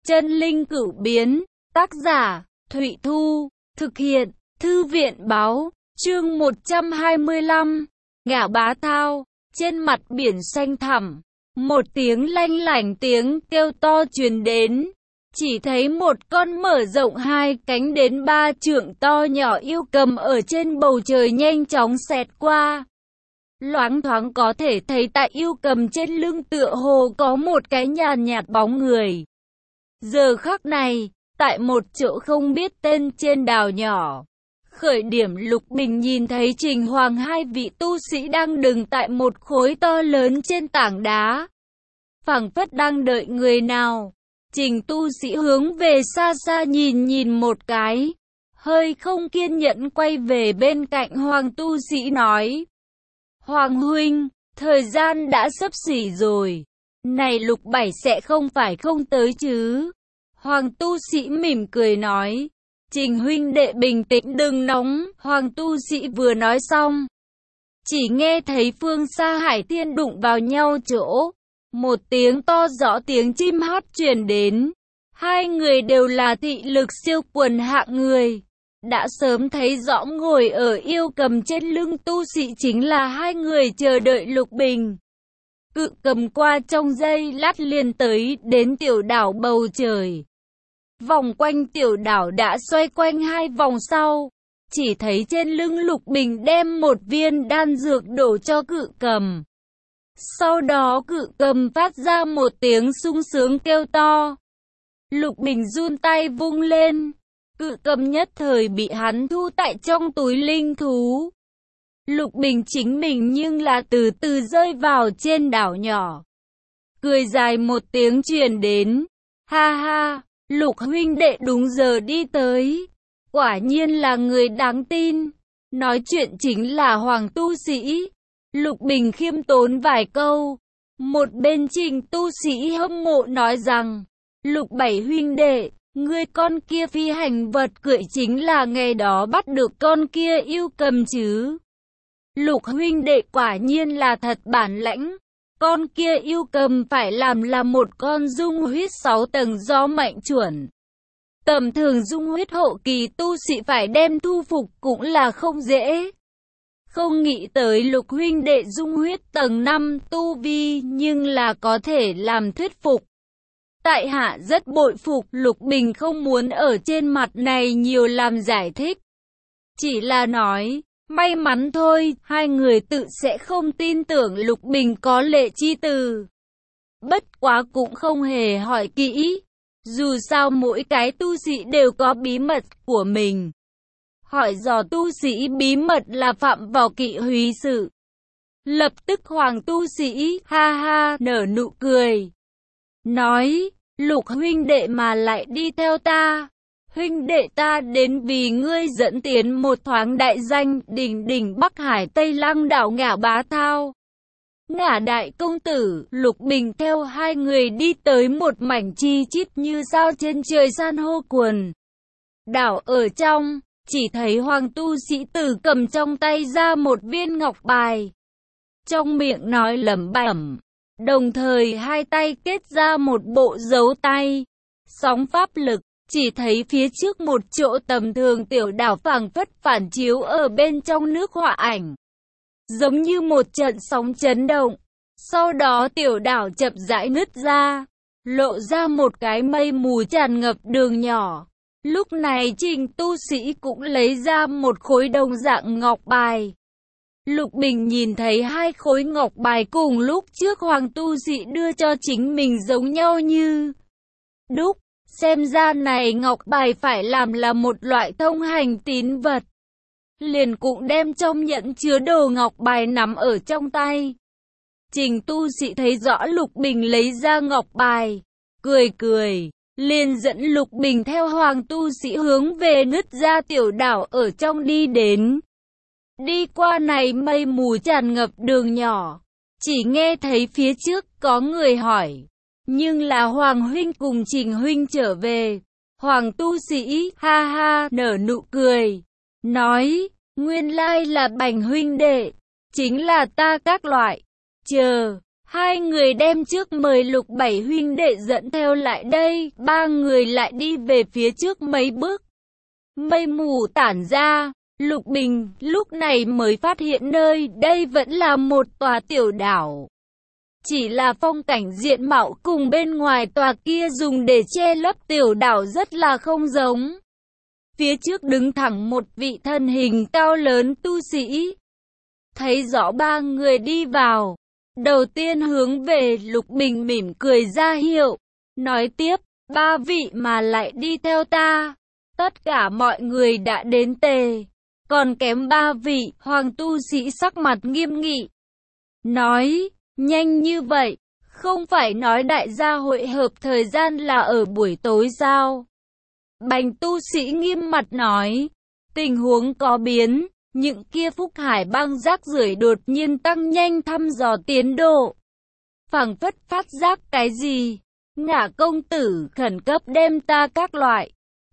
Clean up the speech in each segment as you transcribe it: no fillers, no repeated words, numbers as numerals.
Chân linh cửu biến, tác giả, Thụy Thu, thực hiện, Thư viện báo, chương 125, Ngã Bá Thao, trên mặt biển xanh thẳm, một tiếng lanh lảnh tiếng kêu to truyền đến, chỉ thấy một con mở rộng hai cánh đến 3 trượng to nhỏ yêu cầm ở trên bầu trời nhanh chóng xẹt qua. Loáng thoáng có thể thấy tại yêu cầm trên lưng tựa hồ có một cái nhàn nhạt bóng người. Giờ khắc này, tại một chỗ không biết tên trên đảo nhỏ, khởi điểm Lục Bình nhìn thấy Trình Hoàng hai vị tu sĩ đang đứng tại một khối to lớn trên tảng đá. Phảng phất đang đợi người nào. Trình tu sĩ hướng về xa xa nhìn một cái, hơi không kiên nhẫn quay về bên cạnh Hoàng tu sĩ nói: Hoàng huynh, thời gian đã sắp xỉ rồi, này Lục Bảy sẽ không phải không tới chứ? Hoàng tu sĩ mỉm cười nói: Trình huynh đệ bình tĩnh đừng nóng. Hoàng tu sĩ vừa nói xong, chỉ nghe thấy phương xa hải thiên đụng vào nhau chỗ, một tiếng to rõ tiếng chim hót truyền đến. Hai người đều là thị lực siêu quần hạng người, đã sớm thấy rõ ngồi ở yêu cầm trên lưng tu sĩ chính là hai người chờ đợi Lục Bình. Cự cầm qua trong giây lát liền tới đến tiểu đảo bầu trời. Vòng quanh tiểu đảo đã xoay quanh hai vòng sau, chỉ thấy trên lưng Lục Bình đem một viên đan dược đổ cho cự cầm. Sau đó cự cầm phát ra một tiếng sung sướng kêu to. Lục Bình run tay vung lên, cự cầm nhất thời bị hắn thu tại trong túi linh thú. Lục Bình chính mình nhưng là từ từ rơi vào trên đảo nhỏ. Cười dài một tiếng truyền đến. Ha ha, Lục huynh đệ đúng giờ đi tới. Quả nhiên là người đáng tin. Nói chuyện chính là Hoàng tu sĩ. Lục Bình khiêm tốn vài câu. Một bên Trình tu sĩ hâm mộ nói rằng: Lục Bảy huynh đệ, ngươi con kia phi hành vật cưỡi chính là ngày đó bắt được con kia yêu cầm chứ? Lục huynh đệ quả nhiên là thật bản lãnh. Con kia yêu cầm phải làm là một con dung huyết 6 tầng do mệnh chuẩn. Tầm thường dung huyết hậu kỳ tu sĩ phải đem thu phục cũng là không dễ. Không nghĩ tới Lục huynh đệ dung huyết tầng 5 tu vi nhưng là có thể làm thuyết phục. Tại hạ rất bội phục. Lục Bình không muốn ở trên mặt này nhiều làm giải thích. Chỉ là nói, may mắn thôi, hai người tự sẽ không tin tưởng Lục Bình có lệ chi từ. Bất quá cũng không hề hỏi kỹ. Dù sao mỗi cái tu sĩ đều có bí mật của mình. Hỏi dò tu sĩ bí mật là phạm vào kỵ húy sự. Lập tức Hoàng tu sĩ ha ha nở nụ cười, nói: Lục huynh đệ mà lại đi theo ta. Huynh đệ ta đến vì ngươi dẫn tiến một thoáng đại danh đỉnh Bắc Hải Tây Lăng đảo Ngã Bá Thao. Ngã đại công tử. Lục Bình theo hai người đi tới một mảnh chi chít như sao trên trời san hô cuồn. Đảo ở trong, chỉ thấy Hoàng tu sĩ tử cầm trong tay ra một viên ngọc bài. Trong miệng nói lẩm bẩm, đồng thời hai tay kết ra một bộ dấu tay. Sóng pháp lực, chỉ thấy phía trước một chỗ tầm thường tiểu đảo phảng phất phản chiếu ở bên trong nước họa ảnh. Giống như một trận sóng chấn động. Sau đó tiểu đảo chậm rãi nứt ra, lộ ra một cái mây mù tràn ngập đường nhỏ. Lúc này Trình tu sĩ cũng lấy ra một khối đồng dạng ngọc bài. Lục Bình nhìn thấy hai khối ngọc bài cùng lúc trước Hoàng tu sĩ đưa cho chính mình giống nhau như đúc. Xem ra này ngọc bài phải làm là một loại thông hành tín vật. Liền cũng đem trong nhẫn chứa đồ ngọc bài nắm ở trong tay. Trình tu sĩ thấy rõ Lục Bình lấy ra ngọc bài, cười, liền dẫn Lục Bình theo Hoàng tu sĩ hướng về nứt ra tiểu đảo ở trong đi đến. Đi qua này mây mù tràn ngập đường nhỏ, chỉ nghe thấy phía trước có người hỏi, nhưng là Hoàng huynh cùng Trình huynh trở về. Hoàng tu sĩ ha ha nở nụ cười, nói: nguyên lai là Bành huynh đệ, chính là ta các loại. Chờ, Hai người đem trước mời Lục Bảy huynh đệ dẫn theo lại đây, ba người lại đi về phía trước mấy bước. Mây mù tản ra, Lục Bình lúc này mới phát hiện nơi đây vẫn là một tòa tiểu đảo. Chỉ là phong cảnh diện mạo cùng bên ngoài tòa kia dùng để che lấp tiểu đảo rất là không giống. Phía trước đứng thẳng một vị thân hình cao lớn tu sĩ. Thấy rõ ba người đi vào, đầu tiên hướng về Lục Bình mỉm cười ra hiệu, nói tiếp, ba vị mà lại đi theo ta. Tất cả mọi người đã đến tề, còn kém ba vị. Hoàng tu sĩ sắc mặt nghiêm nghị, nói, nhanh như vậy, không phải nói đại gia hội hợp thời gian là ở buổi tối sao? Bành tu sĩ nghiêm mặt nói, tình huống có biến, những kia Phúc Hải băng rác rưởi đột nhiên tăng nhanh thăm dò tiến độ. Phảng phất phát giác cái gì? Ngả công tử khẩn cấp đem ta các loại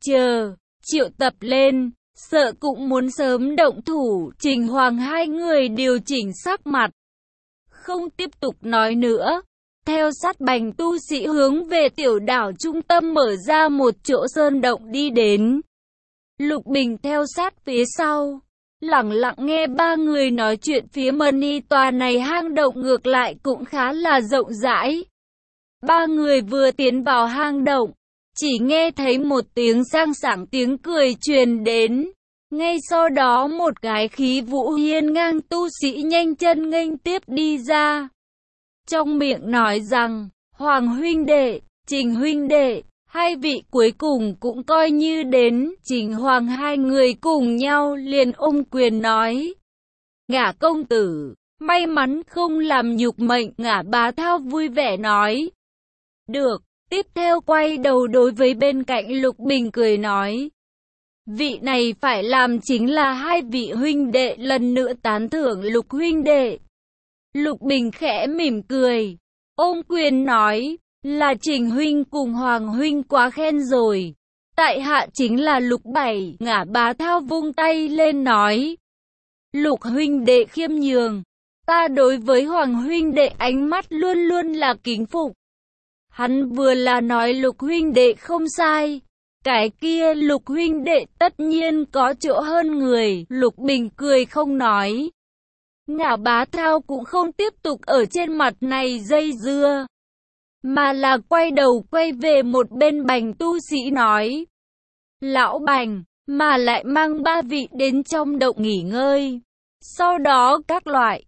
triệu tập lên, sợ cũng muốn sớm động thủ. Trình Hoàng hai người điều chỉnh sắc mặt, không tiếp tục nói nữa, theo sát Bành tu sĩ hướng về tiểu đảo trung tâm mở ra một chỗ sơn động đi đến. Lục Bình theo sát phía sau, lặng lặng nghe ba người nói chuyện phía mani. Tòa này hang động ngược lại cũng khá là rộng rãi. Ba người vừa tiến vào hang động, chỉ nghe thấy một tiếng sang sảng tiếng cười truyền đến. Ngay sau đó một cái khí vũ hiên ngang tu sĩ nhanh chân nghênh tiếp đi ra. Trong miệng nói rằng, Hoàng huynh đệ, Trình huynh đệ, hai vị cuối cùng cũng coi như đến. Trình Hoàng hai người cùng nhau liền ôm quyền nói, Ngả công tử, may mắn không làm nhục mệnh. Ngả Bá Thao vui vẻ nói, được. Tiếp theo quay đầu đối với bên cạnh Lục Bình cười nói, vị này phải làm chính là hai vị huynh đệ, lần nữa tán thưởng Lục huynh đệ. Lục Bình khẽ mỉm cười, ôm quyền nói, là Trình huynh cùng Hoàng huynh quá khen rồi. Tại hạ chính là Lục Bảy. Ngả Bá Thao vung tay lên nói, Lục huynh đệ khiêm nhường, ta đối với Hoàng huynh đệ ánh mắt luôn luôn là kính phục. Hắn vừa là nói Lục huynh đệ không sai, cái kia Lục huynh đệ tất nhiên có chỗ hơn người. Lục Bình cười không nói. Ngả Bá Thao cũng không tiếp tục ở trên mặt này dây dưa, mà là quay đầu quay về một bên Bành tu sĩ nói, lão Bành, mà lại mang ba vị đến trong động nghỉ ngơi. Sau đó các loại,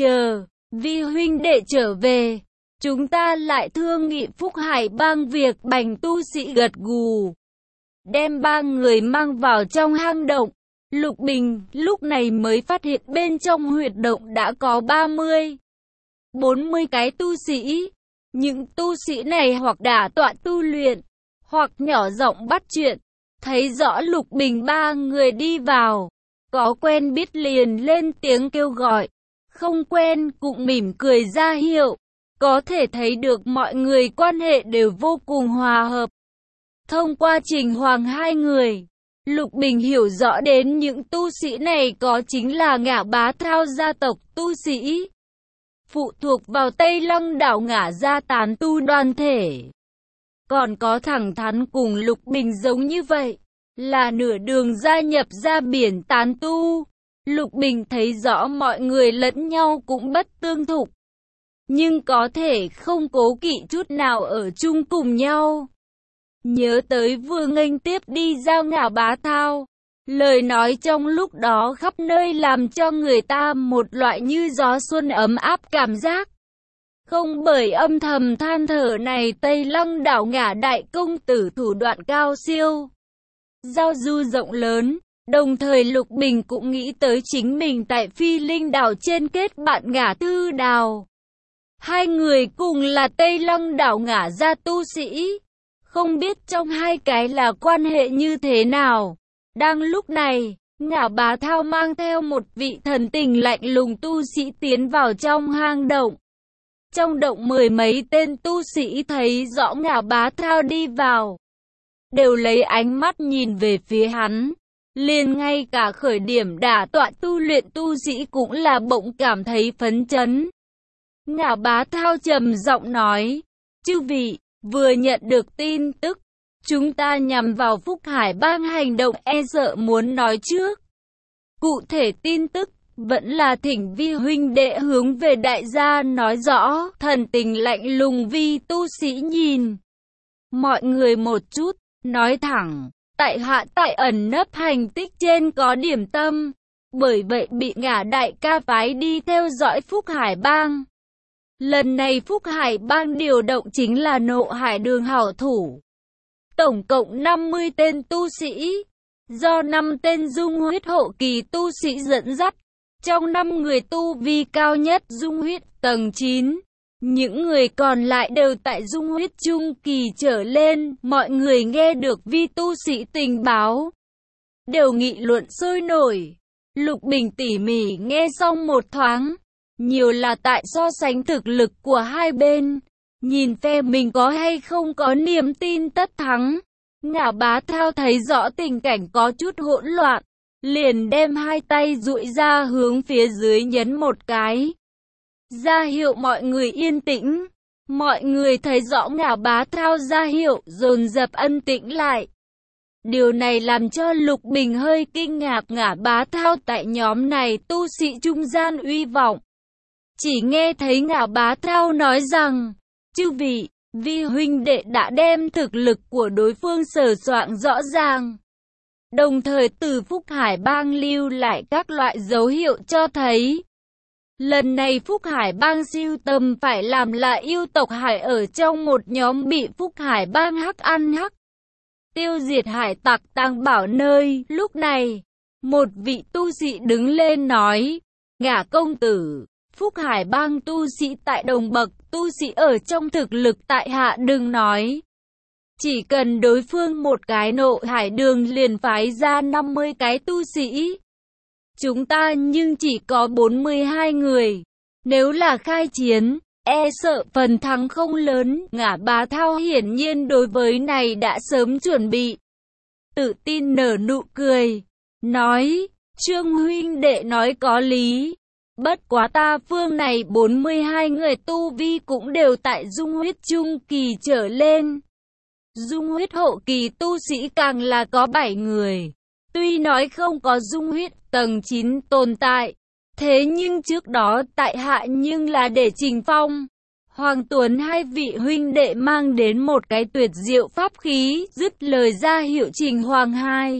vi huynh đệ trở về, chúng ta lại thương nghị Phúc Hải bang việc. Bành tu sĩ gật gù, đem ba người mang vào trong hang động. Lục Bình lúc này mới phát hiện bên trong huyệt động đã có 30-40 cái tu sĩ. Những tu sĩ này hoặc đả tọa tu luyện, hoặc nhỏ giọng bắt chuyện. Thấy rõ Lục Bình ba người đi vào, có quen biết liền lên tiếng kêu gọi, không quen cũng mỉm cười ra hiệu. Có thể thấy được mọi người quan hệ đều vô cùng hòa hợp. Thông qua Trình Hoàng hai người, Lục Bình hiểu rõ đến những tu sĩ này có chính là Ngả Bá Thao gia tộc tu sĩ, phụ thuộc vào Tây Lăng đảo Ngả gia tán tu đoàn thể. Còn có thẳng thắn cùng Lục Bình giống như vậy, là nửa đường gia nhập ra biển tán tu. Lục Bình thấy rõ mọi người lẫn nhau cũng bất tương thục, nhưng có thể không cố kỵ chút nào ở chung cùng nhau. Nhớ tới vừa nghênh tiếp đi giao Ngả Bá Thao, lời nói trong lúc đó khắp nơi làm cho người ta một loại như gió xuân ấm áp cảm giác. Không bởi âm thầm than thở này Tây Lăng đảo Ngả đại công tử thủ đoạn cao siêu, giao du rộng lớn. Đồng thời Lục Bình cũng nghĩ tới chính mình tại Phi Linh đảo trên kết bạn Ngả Tư Đào. Hai người cùng là Tây Lăng đảo Ngả gia tu sĩ, không biết trong hai cái là quan hệ như thế nào. Đang lúc này, Ngả Bá Thao mang theo một vị thần tình lạnh lùng tu sĩ tiến vào trong hang động. Trong động mười mấy tên tu sĩ thấy rõ Ngả Bá Thao đi vào, đều lấy ánh mắt nhìn về phía hắn. Liền ngay cả khởi điểm đả tọa tu luyện tu sĩ cũng là bỗng cảm thấy phấn chấn. Ngạo Bá Thao trầm giọng nói, chư vị, vừa nhận được tin tức, chúng ta nhằm vào Phúc Hải Bang hành động e sợ muốn nói trước. Cụ thể tin tức, vẫn là thỉnh Vi huynh đệ hướng về đại gia nói rõ, thần tình lạnh lùng Vi tu sĩ nhìn. Mọi người một chút, nói thẳng, tại hạ tại ẩn nấp hành tích trên có điểm tâm, bởi vậy bị Ngả đại ca phái đi theo dõi Phúc Hải Bang. Lần này Phúc Hải Bang điều động chính là Nộ Hải Đường hảo thủ. Tổng cộng 50 tên tu sĩ, do 5 tên dung huyết hộ kỳ tu sĩ dẫn dắt. Trong 5 người tu vi cao nhất dung huyết tầng 9, những người còn lại đều tại dung huyết trung kỳ trở lên. Mọi người nghe được Vi tu sĩ tình báo, đều nghị luận sôi nổi. Lục Bình tỉ mỉ nghe xong một thoáng, nhiều là tại so sánh thực lực của hai bên, nhìn phe mình có hay không có niềm tin tất thắng. Ngạo Bá Thao thấy rõ tình cảnh có chút hỗn loạn, liền đem hai tay duỗi ra hướng phía dưới nhấn một cái, ra hiệu mọi người yên tĩnh. Mọi người thấy rõ Ngạo Bá Thao ra hiệu, dồn dập ân tĩnh lại. Điều này làm cho Lục Bình hơi kinh ngạc. Ngạo Bá Thao tại nhóm này tu sĩ trung gian uy vọng. Chỉ nghe thấy Ngạo Bá Thao nói rằng, chư vị, Vi huynh đệ đã đem thực lực của đối phương sờ soạn rõ ràng. Đồng thời từ Phúc Hải Bang lưu lại các loại dấu hiệu cho thấy, lần này Phúc Hải Bang siêu tầm phải làm là yêu tộc Hải ở trong một nhóm bị Phúc Hải Bang hắc ăn hắc, tiêu diệt hải tặc tàng bảo nơi. Lúc này, một vị tu sĩ đứng lên nói, Ngả công tử, Phúc Hải Bang tu sĩ tại đồng bậc tu sĩ ở trong thực lực tại hạ đừng nói. Chỉ cần đối phương một cái Nộ Hải Đường liền phái ra 50 cái tu sĩ. Chúng ta nhưng chỉ có 42 người. Nếu là khai chiến, e sợ phần thắng không lớn. Ngả Bá Thao hiển nhiên đối với này đã sớm chuẩn bị. Tự tin nở nụ cười, nói, Trương huynh đệ nói có lý. Bất quá ta phương này 42 người tu vi cũng đều tại dung huyết trung kỳ trở lên. Dung huyết hộ kỳ tu sĩ càng là có 7 người. Tuy nói không có dung huyết tầng 9 tồn tại, thế nhưng trước đó tại hạ nhưng là để Trình Phong, Hoàng Tuấn hai vị huynh đệ mang đến một cái tuyệt diệu pháp khí, dứt lời ra hiệu Trình Hoàng hai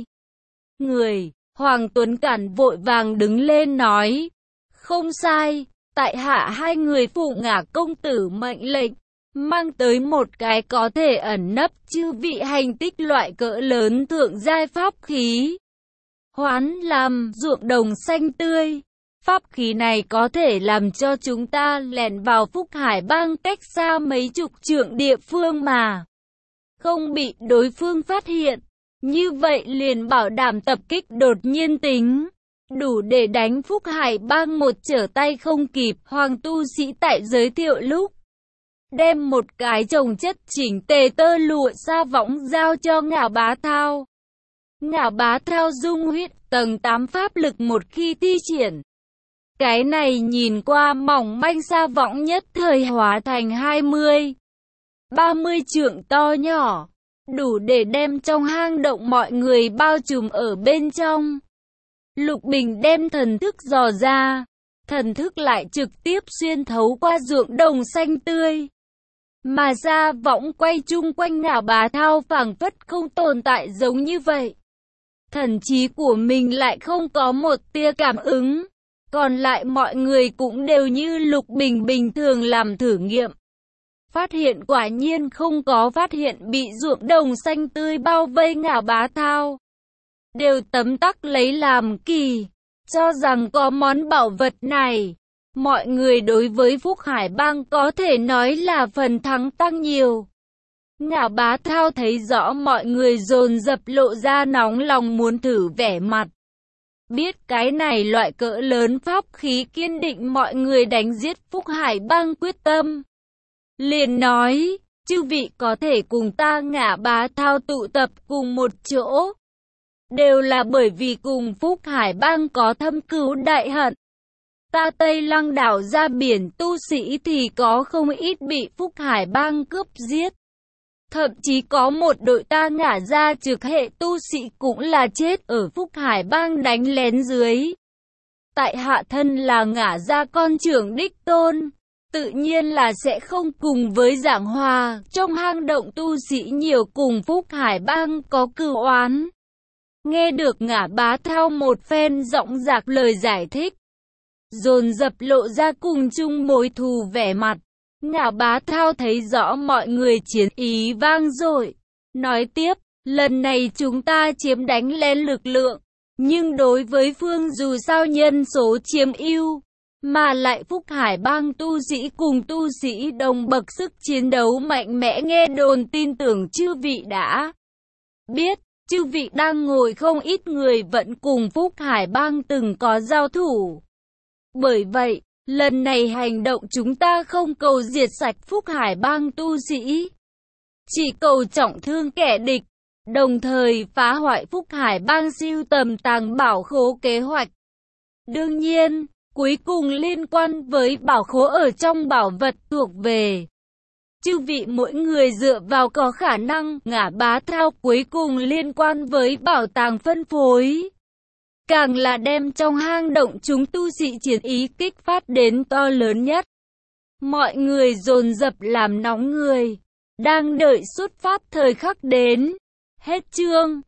người. Hoàng Tuấn cản vội vàng đứng lên nói, không sai, tại hạ hai người phụ Ngả công tử mệnh lệnh, mang tới một cái có thể ẩn nấp chư vị hành tích loại cỡ lớn thượng giai pháp khí. Hoán làm ruộng đồng xanh tươi. Pháp khí này có thể làm cho chúng ta lẻn vào Phúc Hải Bang cách xa mấy chục trượng địa phương mà không bị đối phương phát hiện. Như vậy liền bảo đảm tập kích đột nhiên tính, đủ để đánh Phúc Hải Bang một trở tay không kịp. Hoàng tu sĩ tại giới thiệu lúc, đem một cái chồng chất chỉnh tề tơ lụa sa võng giao cho Ngạo Bá Thao. Ngạo Bá Thao dung huyết tầng 8 pháp lực một khi thi triển, cái này nhìn qua mỏng manh sa võng nhất thời hóa thành 20-30 trượng to nhỏ, đủ để đem trong hang động mọi người bao trùm ở bên trong. Lục Bình đem thần thức dò ra, thần thức lại trực tiếp xuyên thấu qua ruộng đồng xanh tươi, mà sa võng quay chung quanh Ngạo Bá Thao phảng phất không tồn tại giống như vậy. Thần trí của mình lại không có một tia cảm ứng, còn lại mọi người cũng đều như Lục Bình bình thường làm thử nghiệm. Phát hiện quả nhiên không có phát hiện bị ruộng đồng xanh tươi bao vây Ngạo Bá Thao. Đều tấm tắc lấy làm kỳ, cho rằng có món bảo vật này, mọi người đối với Phúc Hải Bang có thể nói là phần thắng tăng nhiều. Ngạo Bá Thao thấy rõ mọi người dồn dập lộ ra nóng lòng muốn thử vẻ mặt. Biết cái này loại cỡ lớn pháp khí kiên định mọi người đánh giết Phúc Hải Bang quyết tâm. Liền nói, chư vị có thể cùng ta Ngạo Bá Thao tụ tập cùng một chỗ, đều là bởi vì cùng Phúc Hải Bang có thâm cừu đại hận. Ta Tây Lăng đảo ra biển tu sĩ thì có không ít bị Phúc Hải bang cướp giết. Thậm chí có một đội ta ngả ra trực hệ tu sĩ cũng là chết ở Phúc Hải bang đánh lén dưới. Tại hạ thân là ngả ra con trưởng đích tôn, tự nhiên là sẽ không cùng với giảng hòa. Trong hang động tu sĩ nhiều cùng Phúc Hải bang có cừu oán. Nghe được Ngả Bá Thao một phen giọng dạc lời giải thích, dồn dập lộ ra cùng chung mối thù vẻ mặt. Ngả Bá Thao thấy rõ mọi người chiến ý vang dội, nói tiếp, lần này chúng ta chiếm đánh lên lực lượng, nhưng đối với phương dù sao nhân số chiếm ưu, mà lại Phúc Hải bang tu sĩ cùng tu sĩ đồng bậc sức chiến đấu mạnh mẽ. Nghe đồn tin tưởng chư vị đã biết, chư vị đang ngồi không ít người vẫn cùng Phúc Hải bang từng có giao thủ. Bởi vậy, lần này hành động chúng ta không cầu diệt sạch Phúc Hải bang tu sĩ, chỉ cầu trọng thương kẻ địch, đồng thời phá hoại Phúc Hải bang sưu tầm tàng bảo khố kế hoạch. Đương nhiên, cuối cùng liên quan với bảo khố ở trong bảo vật thuộc về chư vị mỗi người dựa vào có khả năng. Ngả Bá Thao cuối cùng liên quan với bảo tàng phân phối, càng là đem trong hang động chúng tu sĩ chiến ý kích phát đến to lớn nhất. Mọi người dồn dập làm nóng người, đang đợi xuất phát thời khắc đến. Hết chương.